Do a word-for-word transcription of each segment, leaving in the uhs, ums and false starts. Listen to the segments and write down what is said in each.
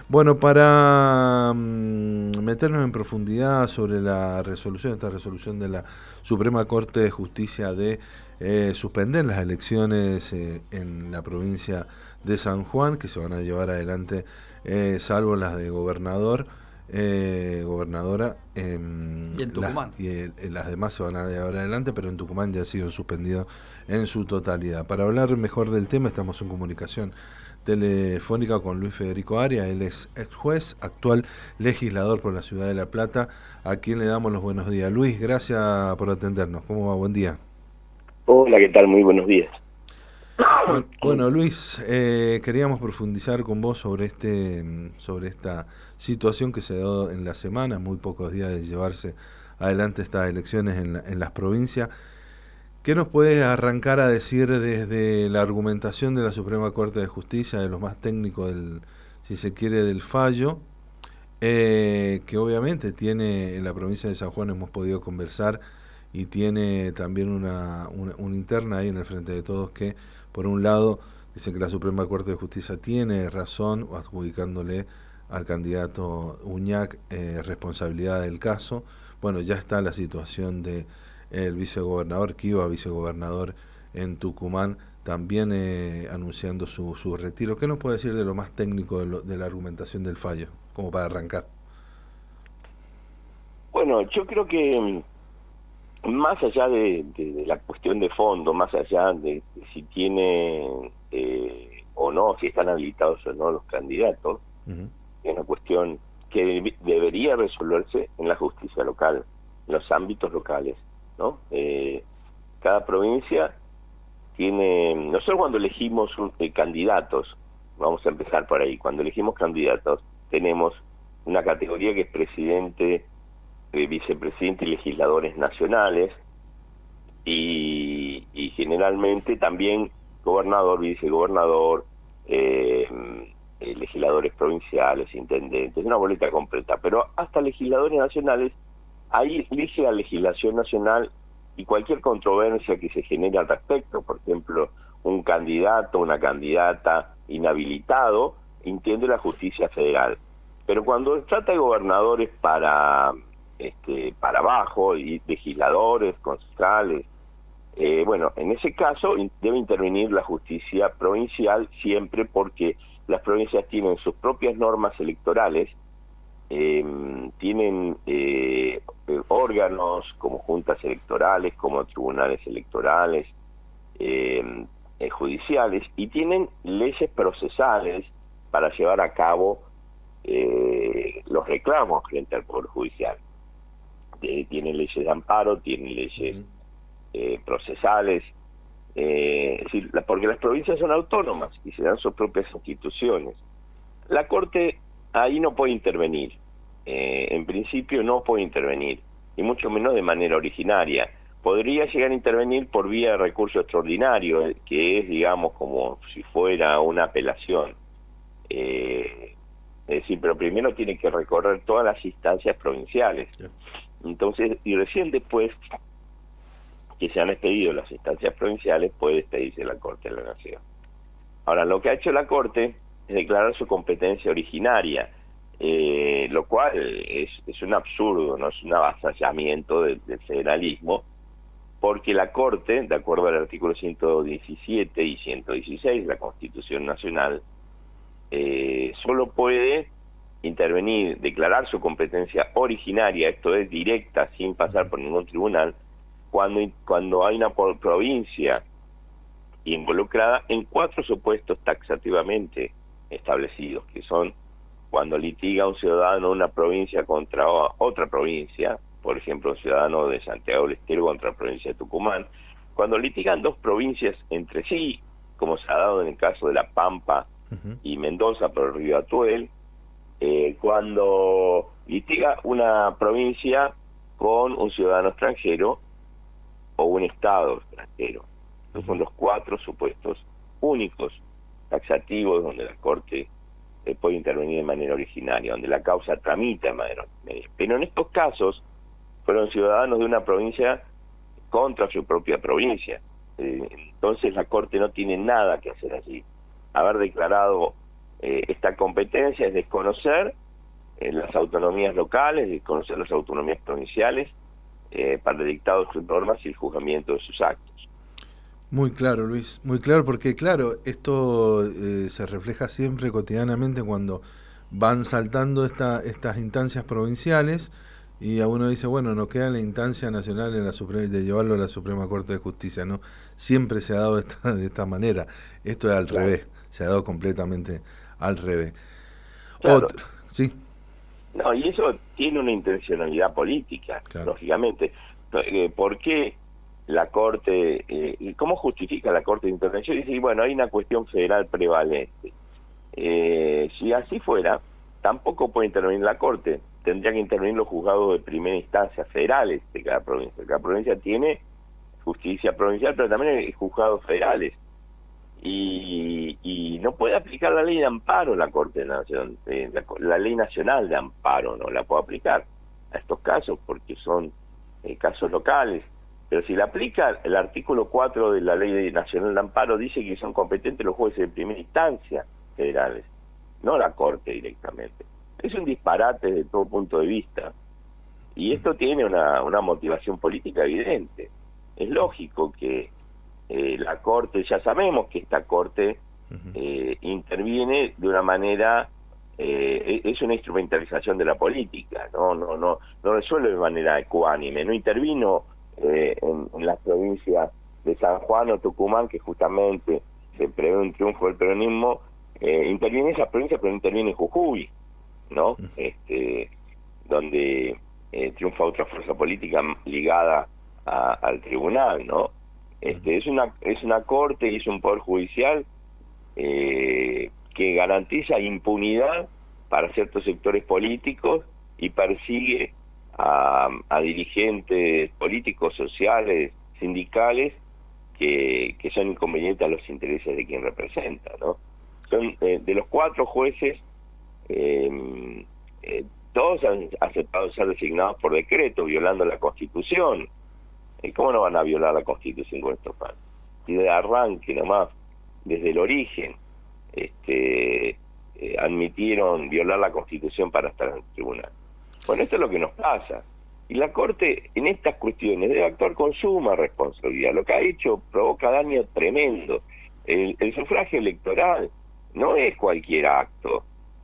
Bueno, para mm, meternos en profundidad sobre la resolución, esta resolución de la Suprema Corte de Justicia de eh, suspender las elecciones eh, en la provincia de San Juan, que se van a llevar adelante, eh, salvo las de gobernador, eh, gobernadora, eh, Y en las, Tucumán. y eh, las demás se van a llevar adelante, pero en Tucumán ya ha sido suspendido en su totalidad. Para hablar mejor del tema, estamos en comunicación telefónica con Luis Federico Arias. Él es ex juez, actual legislador por la ciudad de La Plata, a quien le damos los buenos días. Luis, gracias por atendernos. ¿Cómo va? Buen día. Hola, ¿qué tal? Muy buenos días. Bueno, bueno Luis, eh, queríamos profundizar con vos sobre este, sobre esta situación que se dio en la semana, muy pocos días de llevarse adelante estas elecciones en, la, en las provincias. ¿Qué nos puedes arrancar a decir desde la argumentación de la Suprema Corte de Justicia, de lo más técnico, del, si se quiere, del fallo, eh, que obviamente tiene en la provincia de San Juan, hemos podido conversar, y tiene también una, una, una interna ahí en el Frente de Todos que, por un lado, dice que la Suprema Corte de Justicia tiene razón, adjudicándole al candidato Uñac eh, responsabilidad del caso. Bueno, ya está la situación de el vicegobernador, que iba a vicegobernador en Tucumán, también eh, anunciando su, su retiro. ¿Qué nos puede decir de lo más técnico de, lo, de la argumentación del fallo, como para arrancar? Bueno, yo creo que más allá de, de, de la cuestión de fondo, más allá de, de si tiene eh, o no, si están habilitados o no los candidatos, uh-huh. es una cuestión que de, debería resolverse en la justicia local, en los ámbitos locales, ¿no? Eh, cada provincia tiene, nosotros cuando elegimos un, eh, candidatos, vamos a empezar por ahí, cuando elegimos candidatos tenemos una categoría que es presidente, eh, vicepresidente y legisladores nacionales, y, y generalmente también gobernador, vicegobernador, eh, eh, legisladores provinciales, intendentes, una boleta completa, pero hasta legisladores nacionales. Ahí elige la legislación nacional y cualquier controversia que se genere al respecto, por ejemplo, un candidato, una candidata inhabilitado, entiende la justicia federal. Pero cuando se trata de gobernadores para este para abajo, y legisladores, concejales, eh, bueno, en ese caso debe intervenir la justicia provincial siempre, porque las provincias tienen sus propias normas electorales, Eh, tienen eh, órganos como juntas electorales, como tribunales electorales, eh, eh, judiciales, y tienen leyes procesales para llevar a cabo eh, los reclamos frente al Poder Judicial. Eh, tienen leyes de amparo, tienen leyes uh-huh. eh, procesales, eh, es decir, porque las provincias son autónomas y se dan sus propias instituciones. La Corte ahí no puede intervenir, eh, en principio no puede intervenir, y mucho menos de manera originaria. Podría llegar a intervenir por vía de recurso extraordinario, que es, digamos, como si fuera una apelación. Eh, es decir, pero primero tiene que recorrer todas las instancias provinciales. Entonces, y recién después que se han expedido las instancias provinciales, puede expedirse la Corte de la Nación. Ahora, lo que ha hecho la Corte es declarar su competencia originaria, eh, lo cual es, es un absurdo, no es un avasallamiento del, del federalismo, porque la Corte, de acuerdo al artículo ciento diecisiete y ciento dieciséis de la Constitución Nacional, eh, solo puede intervenir, declarar su competencia originaria, esto es directa, sin pasar por ningún tribunal, cuando, cuando hay una provincia involucrada en cuatro supuestos taxativamente establecidos, que son cuando litiga un ciudadano de una provincia contra otra provincia, por ejemplo, un ciudadano de Santiago del Estero contra la provincia de Tucumán, cuando litigan dos provincias entre sí, como se ha dado en el caso de La Pampa uh-huh. y Mendoza por el río Atuel, eh, cuando litiga una provincia con un ciudadano extranjero o un estado extranjero. Estos son los cuatro supuestos únicos taxativos donde la Corte eh, puede intervenir de manera originaria, donde la causa tramita de manera originaria. Pero en estos casos fueron ciudadanos de una provincia contra su propia provincia. Eh, entonces la Corte no tiene nada que hacer allí. Haber declarado eh, esta competencia es desconocer eh, las autonomías locales, desconocer las autonomías provinciales eh, para el dictado de sus normas y el juzgamiento de sus actos. Muy claro, Luis, muy claro, porque claro, esto eh, se refleja siempre cotidianamente cuando van saltando esta, estas instancias provinciales y a uno dice, bueno, no queda la instancia nacional en la Suprema, de llevarlo a la Suprema Corte de Justicia, ¿no? Siempre se ha dado esta, de esta manera. Esto es al Claro. revés, se ha dado completamente al revés. Claro. Otro, sí. No, y eso tiene una intencionalidad política, Claro. lógicamente. ¿Por qué la Corte, eh, y cómo justifica la Corte de Intervención? Dice, bueno, hay una cuestión federal prevalente. Eh, si así fuera, tampoco puede intervenir la Corte. Tendría que intervenir los juzgados de primera instancia federales de cada provincia. Cada provincia tiene justicia provincial, pero también hay juzgados federales. Y, y no puede aplicar la ley de amparo la Corte Nacional, eh, la, la ley nacional de amparo no la puede aplicar a estos casos porque son eh, casos locales. Pero si la aplica, el artículo cuatro de la ley nacional de amparo dice que son competentes los jueces de primera instancia federales, no la Corte directamente. Es un disparate desde todo punto de vista. Y esto tiene una, una motivación política evidente. Es lógico que eh, la Corte, ya sabemos que esta Corte eh, interviene de una manera, eh, es una instrumentalización de la política, no no no no resuelve de manera ecuánime, no intervino eh, en, en las provincias de San Juan o Tucumán, que justamente se prevé un triunfo del peronismo, eh, interviene en esas provincias, pero no interviene en Jujuy, ¿no? Este, donde eh, triunfa otra fuerza política ligada a, al tribunal, ¿no? Este, es una es una corte y es un poder judicial eh, que garantiza impunidad para ciertos sectores políticos y persigue a, a dirigentes políticos, sociales, sindicales que, que son inconvenientes a los intereses de quien representa, ¿no? Son eh, de los cuatro jueces, eh, eh, todos han aceptado ser designados por decreto, violando la Constitución. ¿Y cómo no van a violar la Constitución con estos casos? Y de arranque nomás, desde el origen, este, eh, admitieron violar la Constitución para estar en el tribunal. Bueno, esto es lo que nos pasa. Y la Corte, en estas cuestiones, debe actuar con suma responsabilidad. Lo que ha hecho provoca daño tremendo. El, el sufragio electoral no es cualquier acto.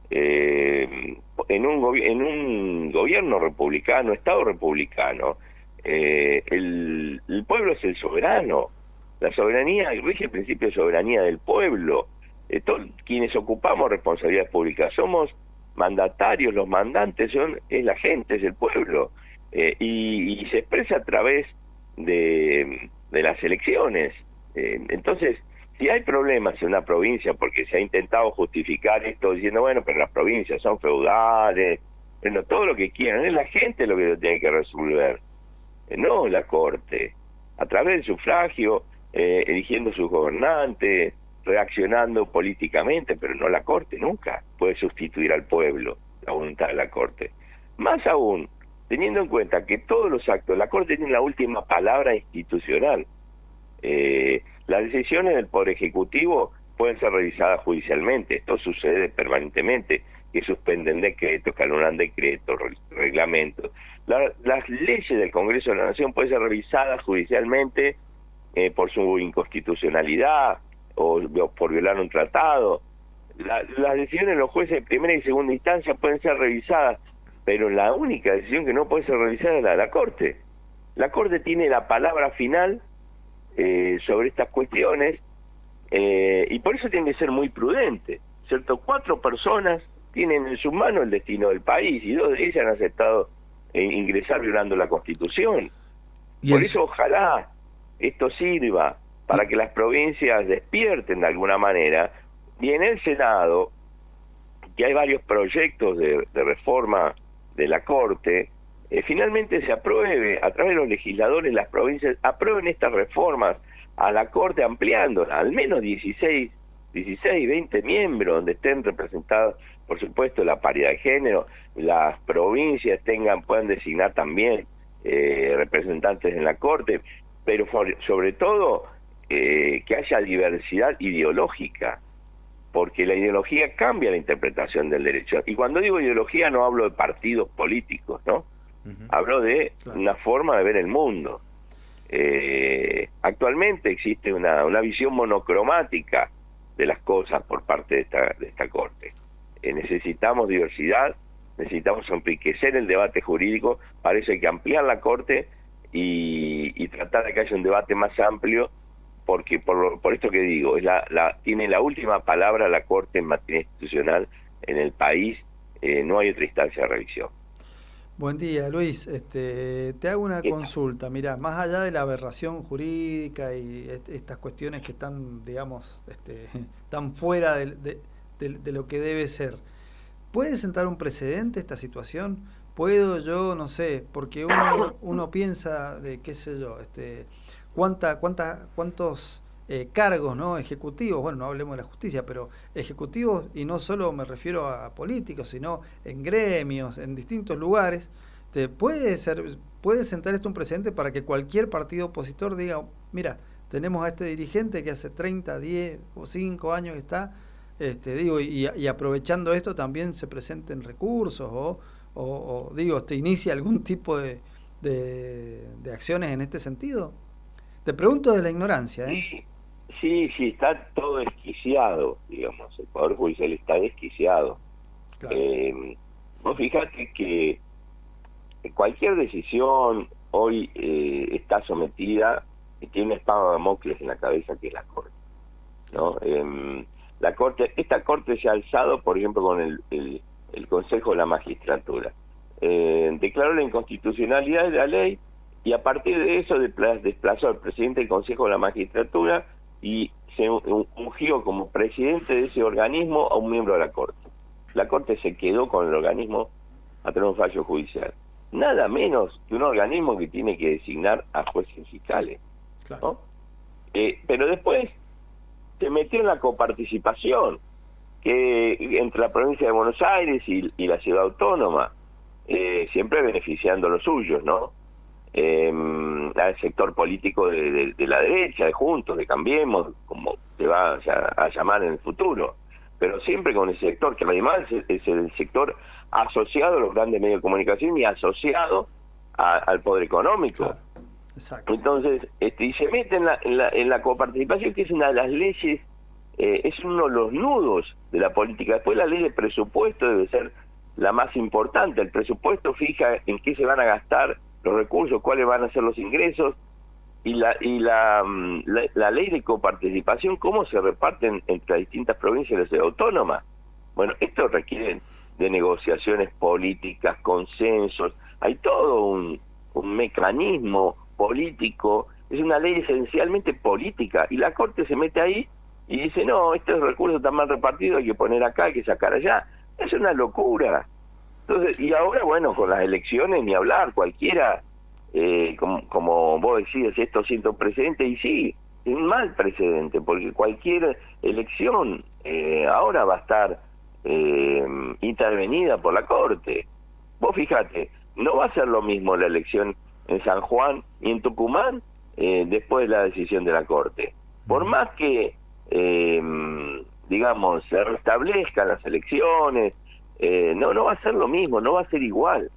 Eh, en, un gobi- en un gobierno republicano, Estado republicano, eh, el, el pueblo es el soberano. La soberanía, rige el principio de soberanía del pueblo. Eh, todos quienes ocupamos responsabilidades públicas somos mandatarios, los mandantes son es la gente, es el pueblo. Eh, y, y se expresa a través de, de las elecciones. Eh, entonces, si hay problemas en una provincia, porque se ha intentado justificar esto diciendo, bueno, pero las provincias son feudales, bueno, todo lo que quieran, es la gente lo que lo tiene que resolver, eh, no la Corte, a través del sufragio, eh, eligiendo sus gobernantes, reaccionando políticamente, pero no la Corte, nunca puede sustituir al pueblo, la voluntad de la Corte. Más aún, teniendo en cuenta que todos los actos, la Corte tiene la última palabra institucional. Eh, las decisiones del Poder Ejecutivo pueden ser revisadas judicialmente, esto sucede permanentemente, que suspenden decretos, que anulan decretos, reglamentos. La, las leyes del Congreso de la Nación pueden ser revisadas judicialmente eh, por su inconstitucionalidad o, o por violar un tratado. La, las decisiones de los jueces de primera y segunda instancia pueden ser revisadas, pero la única decisión que no puede ser revisada es la de la Corte. La Corte tiene la palabra final eh, sobre estas cuestiones eh, y por eso tiene que ser muy prudente, ¿cierto? Cuatro personas tienen en sus manos el destino del país y dos de ellas han aceptado eh, ingresar violando la Constitución. Por eso ojalá esto sirva para que las provincias despierten de alguna manera, y en el Senado, que hay varios proyectos de, de reforma de la Corte, eh, finalmente se apruebe, a través de los legisladores, las provincias aprueben estas reformas a la Corte, ampliándola, al menos dieciséis, veinte miembros, donde estén representados, por supuesto, la paridad de género, las provincias tengan puedan designar también eh, representantes en la Corte, pero for, sobre todo eh, que haya diversidad ideológica, porque la ideología cambia la interpretación del derecho. Y cuando digo ideología no hablo de partidos políticos, ¿no? Uh-huh. Hablo de claro. una forma de ver el mundo. Eh, actualmente existe una, una visión monocromática de las cosas por parte de esta, de esta Corte. Eh, necesitamos diversidad, necesitamos enriquecer el debate jurídico, para eso hay que ampliar la Corte y, y tratar de que haya un debate más amplio, porque por, por esto que digo, es la, la, tiene la última palabra la Corte en materia institucional en el país, eh, no hay otra instancia de revisión. Buen día, Luis. Este, te hago una consulta. Mirá, más allá de la aberración jurídica y est estas cuestiones que están, digamos, este, tan fuera de, de, de, de lo que debe ser, ¿puede sentar un precedente esta situación? ¿Puedo yo, no sé, porque uno, uno piensa de, qué sé yo, este, cuánta, cuánta, cuántos eh, cargos, ¿no? Ejecutivos, bueno, no hablemos de la justicia, pero ejecutivos, y no solo me refiero a políticos, sino en gremios, en distintos lugares, te puede ser, puede sentar esto un precedente para que cualquier partido opositor diga, mira, tenemos a este dirigente que hace treinta, diez o cinco años que está, este, digo, y, y aprovechando esto también se presenten recursos o, o, o digo, te inicia algún tipo de, de, de acciones en este sentido. Te pregunto de la ignorancia, ¿eh? Sí, sí, sí, está todo desquiciado, digamos, el Poder Judicial está desquiciado. Claro. Eh, vos fíjate que cualquier decisión hoy eh, está sometida y tiene una espada de Damocles en la cabeza, que es la Corte, ¿no? Eh, la Corte, esta Corte se ha alzado, por ejemplo, con el, el, el Consejo de la Magistratura. Eh, declaró la inconstitucionalidad de la ley, y a partir de eso desplazó al presidente del Consejo de la Magistratura y se ungió como presidente de ese organismo a un miembro de la Corte. La Corte se quedó con el organismo a tener un fallo judicial. Nada menos que un organismo que tiene que designar a jueces y fiscales, ¿no? Claro. Eh, pero después se metió en la coparticipación que entre la provincia de Buenos Aires y, y la ciudad autónoma, eh, siempre beneficiando a los suyos, ¿no? Eh, al sector político de, de, de la derecha, de Juntos, de Cambiemos, como se va a, a llamar en el futuro, pero siempre con ese sector, que además es, es el sector asociado a los grandes medios de comunicación y asociado a, al poder económico. Claro. Exacto. Entonces, este, y se mete en la, en la, en la coparticipación, que es una de las leyes, eh, es uno de los nudos de la política. Después la ley de presupuesto debe ser la más importante. El presupuesto fija en qué se van a gastar los recursos, cuáles van a ser los ingresos, y la y la, la, la ley de coparticipación, cómo se reparten entre las distintas provincias de la ciudad autónoma. Bueno, esto requiere de negociaciones políticas, consensos, hay todo un, un mecanismo político, es una ley esencialmente política, y la Corte se mete ahí y dice, no, estos recursos están mal repartidos, hay que poner acá, hay que sacar allá. Es una locura. Entonces, y ahora, bueno, con las elecciones ni hablar, cualquiera, eh, como, como vos decías, esto siento un precedente, y sí, es un mal precedente, porque cualquier elección eh, ahora va a estar eh, intervenida por la Corte. Vos fíjate, no va a ser lo mismo la elección en San Juan y en Tucumán eh, después de la decisión de la Corte. Por más que, eh, digamos, se restablezcan las elecciones, Eh, no, no va a ser lo mismo, no va a ser igual.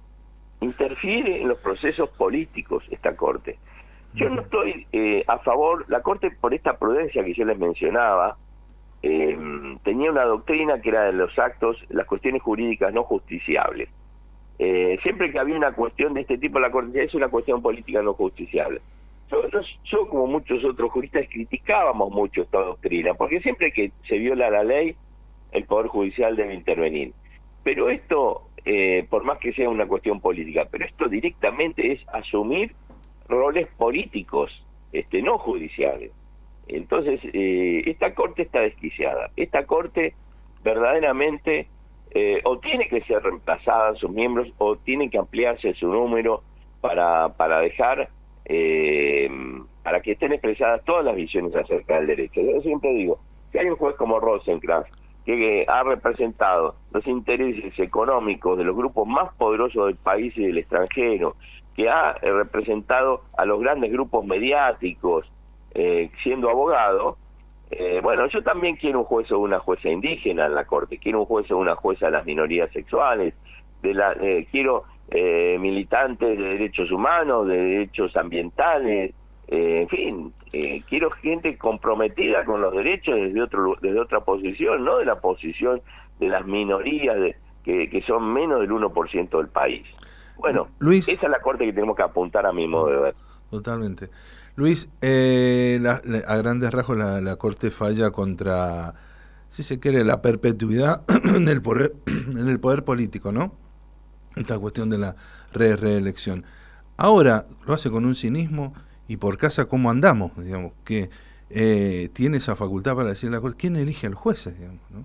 Interfiere en los procesos políticos esta Corte. Yo no estoy eh, a favor, la Corte, por esta prudencia que yo les mencionaba, eh, tenía una doctrina que era de los actos, las cuestiones jurídicas no justiciables. Eh, siempre que había una cuestión de este tipo, la Corte es una cuestión política no justiciable. Yo, yo, yo, como muchos otros juristas, criticábamos mucho esta doctrina, porque siempre que se viola la ley, el Poder Judicial debe intervenir. Pero esto, eh, por más que sea una cuestión política, pero esto directamente es asumir roles políticos, este, no judiciales. Entonces, eh, esta Corte está desquiciada. Esta Corte verdaderamente eh, o tiene que ser reemplazada sus miembros, o tiene que ampliarse su número para, para dejar, eh, para que estén expresadas todas las visiones acerca del derecho. Yo siempre digo, si hay un juez como Rosencrantz, que ha representado los intereses económicos de los grupos más poderosos del país y del extranjero, que ha representado a los grandes grupos mediáticos eh, siendo abogado, Eh, bueno, yo también quiero un juez o una jueza indígena en la Corte, quiero un juez o una jueza de las minorías sexuales, de la, eh, quiero eh, militantes de derechos humanos, de derechos ambientales, eh, en fin, eh, quiero gente comprometida con los derechos desde otro desde otra posición, no de la posición de las minorías de, que, que son menos del uno por ciento del país. Bueno, Luis, esa es la Corte que tenemos que apuntar a mi modo de ver. Totalmente. Luis, eh, la, la, a grandes rasgos la, la Corte falla contra, si se quiere, la perpetuidad en el poder, en el poder político, ¿no? Esta cuestión de la re reelección. Ahora lo hace con un cinismo y por casa cómo andamos, digamos, que eh, tiene esa facultad para decir la Corte, ¿quién elige a los jueces, digamos, ¿no?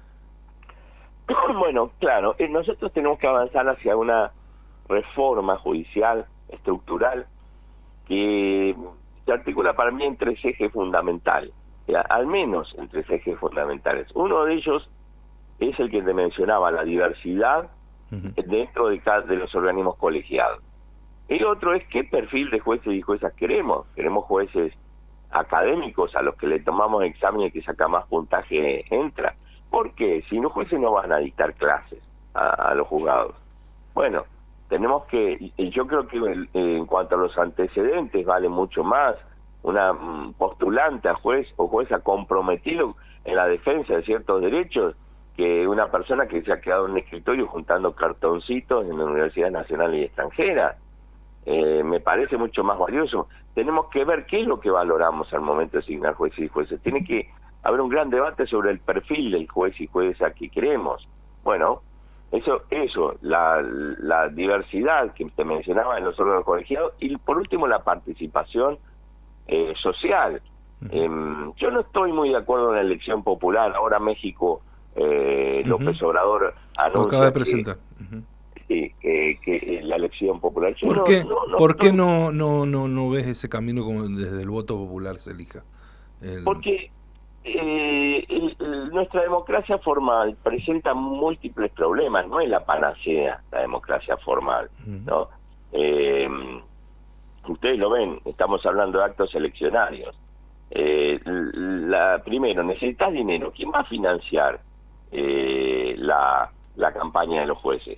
Bueno, claro, eh, nosotros tenemos que avanzar hacia una reforma judicial estructural que se articula para mí en tres ejes fundamentales, ya, al menos en tres ejes fundamentales. Uno de ellos es el que te mencionaba, la diversidad uh-huh. dentro de, cada, de los organismos colegiados. El otro es qué perfil de jueces y juezas queremos. Queremos jueces académicos a los que le tomamos examen y que saca más puntaje entra. ¿Por qué? Si los jueces no van a dictar clases a, a los juzgados. Bueno, tenemos que, y yo creo que el, en cuanto a los antecedentes vale mucho más una um, postulante a juez o jueza comprometido en la defensa de ciertos derechos que una persona que se ha quedado en un escritorio juntando cartoncitos en la Universidad Nacional y extranjera. Eh, me parece mucho más valioso. Tenemos que ver qué es lo que valoramos al momento de asignar jueces y jueces. Tiene que haber un gran debate sobre el perfil del juez y jueza que queremos. Bueno, eso, eso, la, la diversidad que te mencionaba en los órganos colegiados y por último la participación eh, social. Uh-huh. Eh, yo no estoy muy de acuerdo en la elección popular. Ahora México, eh, uh-huh. López Obrador anuncia lo acaba de presentar. Que, uh-huh. sí, que, que la elección popular. Yo ¿Por no, qué, no, no ¿por estoy... qué no, no, no, no ves ese camino como desde el voto popular se elija? El... Porque Eh, el, el, nuestra democracia formal presenta múltiples problemas, no es la panacea la democracia formal, ¿no? Eh, ustedes lo ven, estamos hablando de actos eleccionarios. Eh, la, primero, necesitas dinero. ¿Quién va a financiar eh, la, la campaña de los jueces?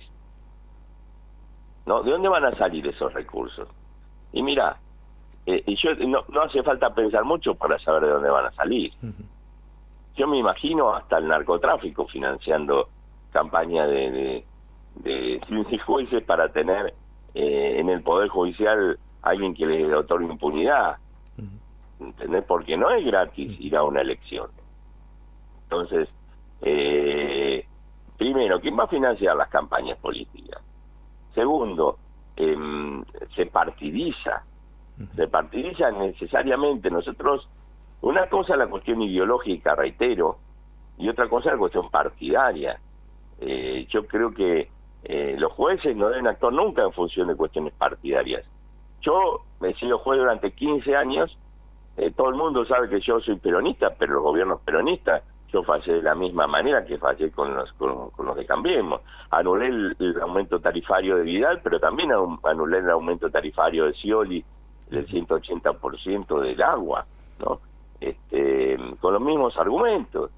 ¿No? ¿De dónde van a salir esos recursos? Y mira, eh, y yo no, no hace falta pensar mucho para saber de dónde van a salir. Uh-huh. Yo me imagino hasta el narcotráfico financiando campaña de, de, de jueces para tener eh, en el Poder Judicial alguien que les otorgue impunidad. ¿Entendés? Porque no es gratis ir a una elección. Entonces, eh, primero, ¿quién va a financiar las campañas políticas? Segundo, eh, se partidiza. Se partidiza necesariamente. Nosotros... Una cosa es la cuestión ideológica, reitero, y otra cosa es la cuestión partidaria. Eh, yo creo que eh, los jueces no deben actuar nunca en función de cuestiones partidarias. Yo he sido juez durante quince años, eh, todo el mundo sabe que yo soy peronista, pero los gobiernos peronistas, yo fallé de la misma manera que fallé con los, con, con los de Cambiemos. Anulé el, el aumento tarifario de Vidal, pero también anulé el aumento tarifario de Scioli del ciento ochenta por ciento del agua, ¿no? Este, con los mismos argumentos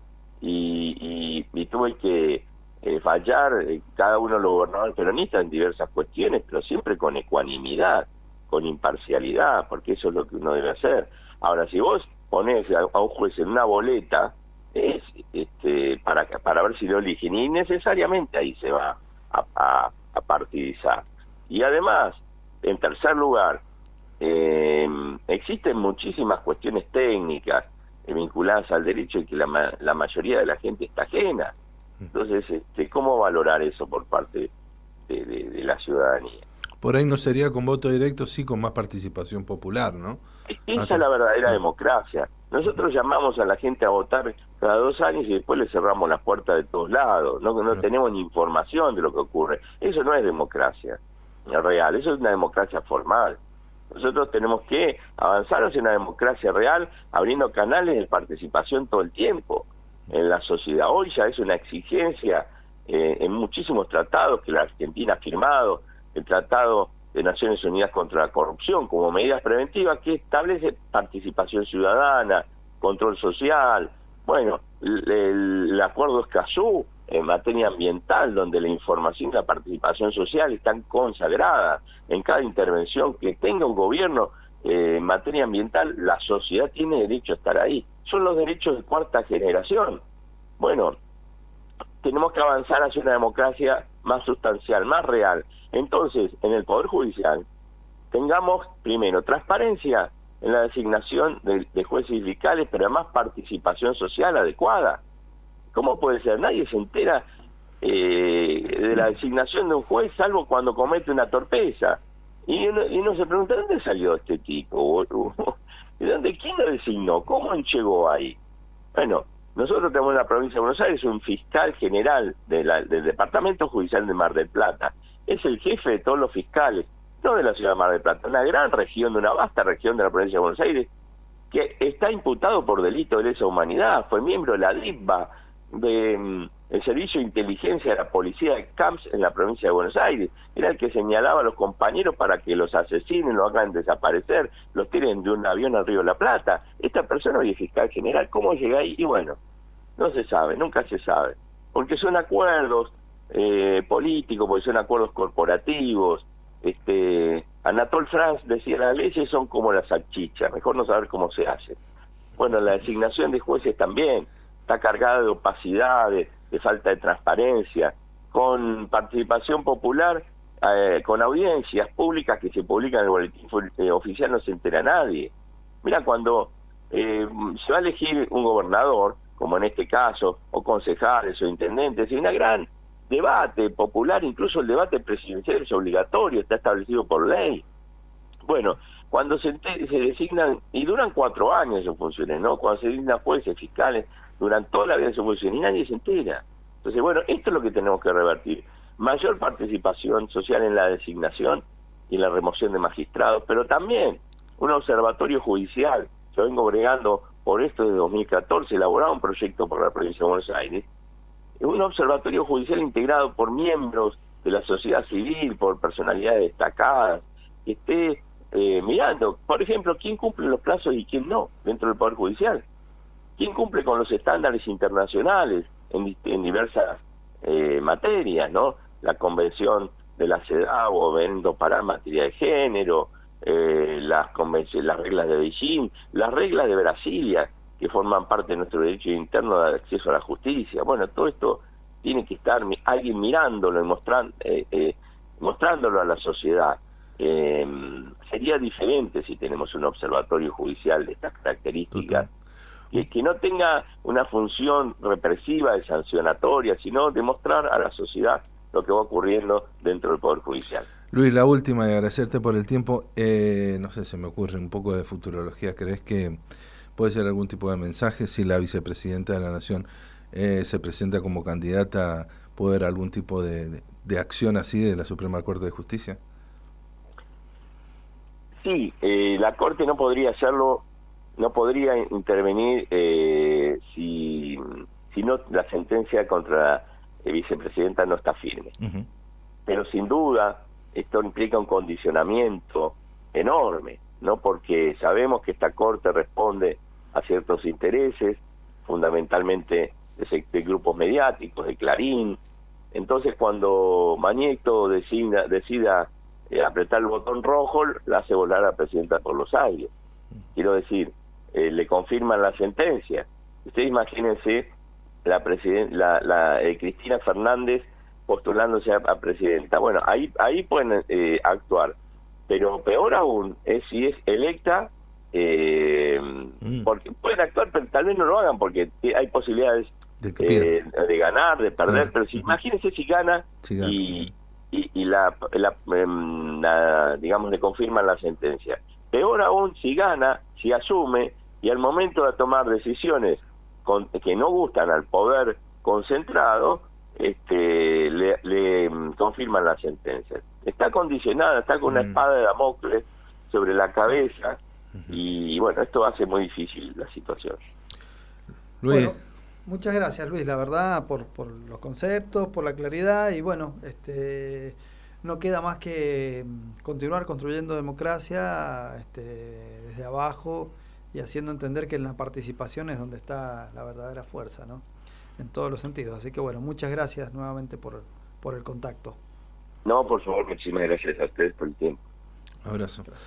y, y, y tuve que eh, fallar eh, cada uno de los gobernadores peronistas en diversas cuestiones, pero siempre con ecuanimidad, con imparcialidad, porque eso es lo que uno debe hacer. Ahora, si vos ponés a, a un juez en una boleta es este para para ver si lo eligen, y necesariamente ahí se va a, a, a partidizar. Y además, en tercer lugar, Eh, existen muchísimas cuestiones técnicas eh, vinculadas al derecho y que la, ma la mayoría de la gente está ajena. Entonces, este, ¿cómo valorar eso por parte de, de, de la ciudadanía? Por ahí no sería con voto directo, sí con más participación popular, ¿no? Esa Hasta... es la verdadera democracia. Nosotros llamamos a la gente a votar cada dos años y después le cerramos las puertas de todos lados. No, no tenemos ni información de lo que ocurre. Eso no es democracia real, eso es una democracia formal. Nosotros tenemos que avanzar hacia una democracia real, abriendo canales de participación todo el tiempo en la sociedad. Hoy ya es una exigencia eh, en muchísimos tratados que la Argentina ha firmado, el Tratado de Naciones Unidas contra la Corrupción, como medidas preventivas, que establece participación ciudadana, control social, bueno, el, el acuerdo Escazú en materia ambiental, donde la información y la participación social están consagradas en cada intervención que tenga un gobierno eh, en materia ambiental, la sociedad tiene derecho a estar ahí. Son los derechos de cuarta generación. Bueno, tenemos que avanzar hacia una democracia más sustancial, más real. Entonces, en el Poder Judicial, tengamos primero transparencia en la designación de, de jueces y fiscales, pero además participación social adecuada. ¿Cómo puede ser? Nadie se entera eh, de la designación de un juez, salvo cuando comete una torpeza. Y uno, y uno se pregunta, ¿de dónde salió este tipo? ¿De dónde? ¿Quién lo designó? ¿Cómo llegó ahí? Bueno, nosotros tenemos en la provincia de Buenos Aires un fiscal general de la, del Departamento Judicial de Mar del Plata. Es el jefe de todos los fiscales, no de la ciudad de Mar del Plata, una gran región, de una vasta región de la provincia de Buenos Aires, que está imputado por delito de lesa humanidad, fue miembro de la D I V B A, del de, Servicio de Inteligencia de la Policía de Camps en la provincia de Buenos Aires. Era el que señalaba a los compañeros para que los asesinen, los hagan desaparecer, los tiren de un avión al Río de la Plata. Esta persona hoy es fiscal general. ¿Cómo llega ahí? Y bueno, no se sabe, nunca se sabe, porque son acuerdos eh, políticos, porque son acuerdos corporativos. Este, Anatole France decía, las leyes son como la salchicha, mejor no saber cómo se hace. Bueno, la designación de jueces también está cargada de opacidad, de, de falta de transparencia, con participación popular, eh, con audiencias públicas que se publican en el boletín eh, oficial, no se entera nadie. Mira, cuando eh, se va a elegir un gobernador, como en este caso, o concejales o intendentes, hay una gran debate popular, incluso el debate presidencial es obligatorio, está establecido por ley. Bueno, cuando se, se designan, y duran cuatro años sus funciones, ¿no? Cuando se designan jueces, fiscales, duran toda la vida de sus funciones, y nadie se entera. Entonces, bueno, esto es lo que tenemos que revertir. Mayor participación social en la designación y la remoción de magistrados, pero también un observatorio judicial. Yo vengo bregando por esto desde dos mil catorce, elaborado un proyecto por la provincia de Buenos Aires, un observatorio judicial integrado por miembros de la sociedad civil, por personalidades destacadas, que esté eh, mirando, por ejemplo, quién cumple los plazos y quién no dentro del Poder Judicial, quién cumple con los estándares internacionales en, en diversas eh, materias, ¿no? La Convención de la CEDAW, viendo para materia de género, eh, las convenciones, las reglas de Beijing, las reglas de Brasilia, que forman parte de nuestro derecho interno de acceso a la justicia. Bueno, todo esto tiene que estar alguien mirándolo y mostrando, eh, eh, mostrándolo a la sociedad. Eh, sería diferente si tenemos un observatorio judicial de estas características, que, que no tenga una función represiva y sancionatoria, sino demostrar a la sociedad lo que va ocurriendo dentro del Poder Judicial. Luis, la última, y agradecerte por el tiempo. Eh, no sé, se me ocurre un poco de futurología. ¿Crees que puede ser algún tipo de mensaje si la vicepresidenta de la Nación eh, se presenta como candidata? ¿Puede haber algún tipo de, de, de acción así de la Suprema Corte de Justicia? Sí, eh, la Corte no podría hacerlo, no podría intervenir eh, si, si no la sentencia contra la vicepresidenta no está firme. Uh-huh. Pero sin duda esto implica un condicionamiento enorme, ¿no? Porque sabemos que esta Corte responde a ciertos intereses, fundamentalmente de, de grupos mediáticos, de Clarín. Entonces, cuando Mañeto decida, decida eh, apretar el botón rojo, la hace volar a la presidenta por los aires. Quiero decir, eh, le confirman la sentencia. Ustedes imagínense la, presiden la, la eh, Cristina Fernández postulándose a, a presidenta. Bueno, ahí ahí pueden eh, actuar, pero peor aún es si es electa, eh, mm. porque pueden actuar, pero tal vez no lo hagan porque hay posibilidades de, eh, de ganar, de perder, ah. pero si, imagínense si gana, sí, gana. y y, y la, la, la digamos le confirman la sentencia. Peor aún si gana, si asume, y al momento de tomar decisiones con, que no gustan al poder concentrado, este le, le confirman la sentencia. Está condicionada, está con una mm. espada de Damocles sobre la cabeza, uh-huh. y bueno, esto hace muy difícil la situación. Luis. Bueno, muchas gracias, Luis, la verdad, por, por los conceptos, por la claridad, y bueno, este no queda más que continuar construyendo democracia este, desde abajo, y haciendo entender que en la participación es donde está la verdadera fuerza, ¿no? En todos los sentidos. Así que bueno, muchas gracias nuevamente por, por el contacto. No, por favor, muchísimas gracias a ustedes por el tiempo. Abrazo.